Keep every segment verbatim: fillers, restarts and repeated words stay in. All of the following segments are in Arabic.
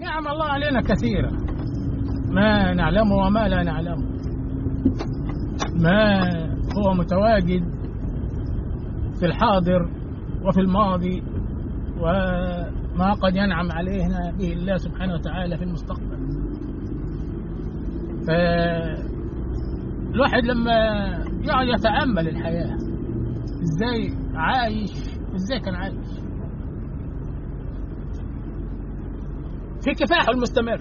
نعم الله علينا كثيرة، ما نعلمه وما لا نعلمه، ما هو متواجد في الحاضر وفي الماضي، وما قد ينعم علينا به الله سبحانه وتعالى في المستقبل. فالواحد لما يقعد يتأمل الحياة ازاي عايش، ازاي كان عايش في كفاحه المستمر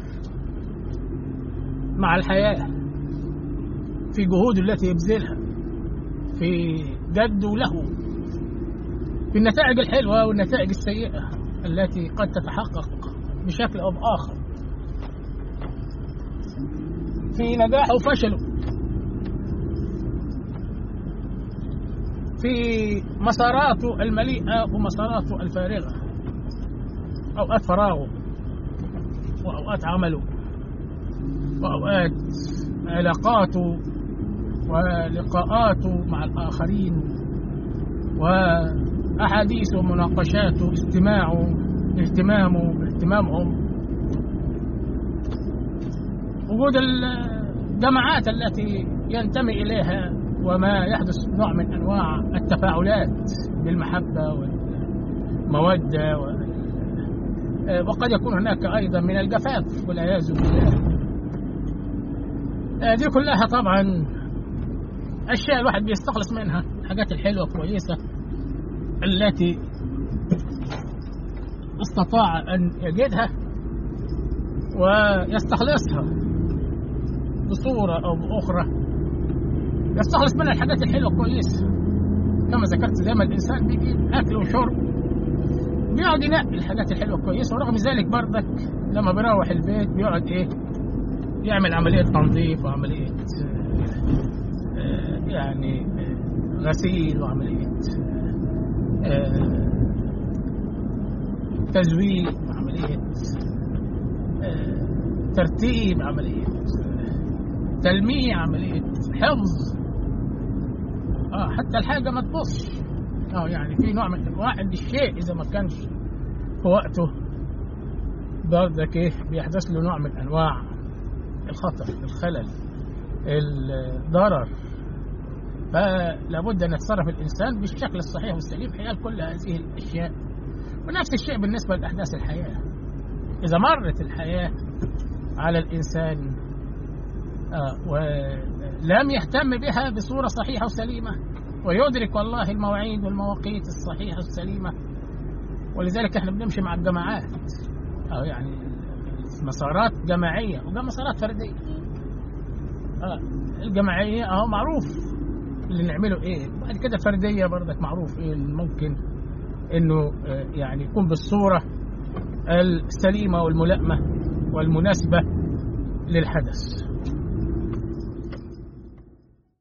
مع الحياة، في جهود التي يبذلها، في جد وله، في النتائج الحلوة والنتائج السيئة التي قد تتحقق بشكل أو بآخر، في نجاحه وفشله، في مساراته المليئة ومساراته الفارغة، أوقات فراغه وأوقات عمله وأوقات علاقاته ولقاءاته مع الآخرين وأحاديثه ومناقشاته، استماعه، اهتمامه، اهتمامهم، وجود الجماعات التي ينتمي إليها وما يحدث نوع من أنواع التفاعلات بالمحبة والمودة، وقد يكون هناك أيضا من الجفاف والعياذ بالله. دي كلها طبعا أشياء الواحد بيستخلص منها الحاجات الحلوة كويسة التي استطاع أن يجدها ويستخلصها بصورة أو بأخرى، يستخلص منها الحاجات الحلوة كويسة. كما ذكرت زي ما الإنسان بيجي أكل وشرب بيقعد ينقي الحاجات الحلوة كويسة، ورغم ذلك برضك لما بيروح البيت بيقعد إيه يعمل عملية تنظيف وعملية يعني غسيل وعملية تزويق وعملية ترتيب، عملية تلميع، عملية حفظ، اه حتى الحاجة ما تبصش، اه يعني في نوع من انواع الشيء اذا ما كانش في وقته برضك ايه بيحدث له نوع من انواع الخطر، الخلل، الضرر. فلا بد ان يتصرف الانسان بالشكل الصحيح والسليم حيال كل هذه الاشياء. ونفس الشيء بالنسبه لاحداث الحياه، اذا مرت الحياه على الانسان آه ولم يهتم بها بصوره صحيحه وسليمه ويدرك والله المواعيد والمواقيت الصحيحه السليمه، ولذلك احنا بنمشي مع الجماعات، اه يعني مسارات جماعيه ومسارات فرديه. اه الجماعيه اهو معروف اللي نعمله ايه، بعد كده فرديه برضك معروف ايه اللي ممكن انه اه يعني يكون بالصوره السليمه والملائمه والمناسبه للحدث.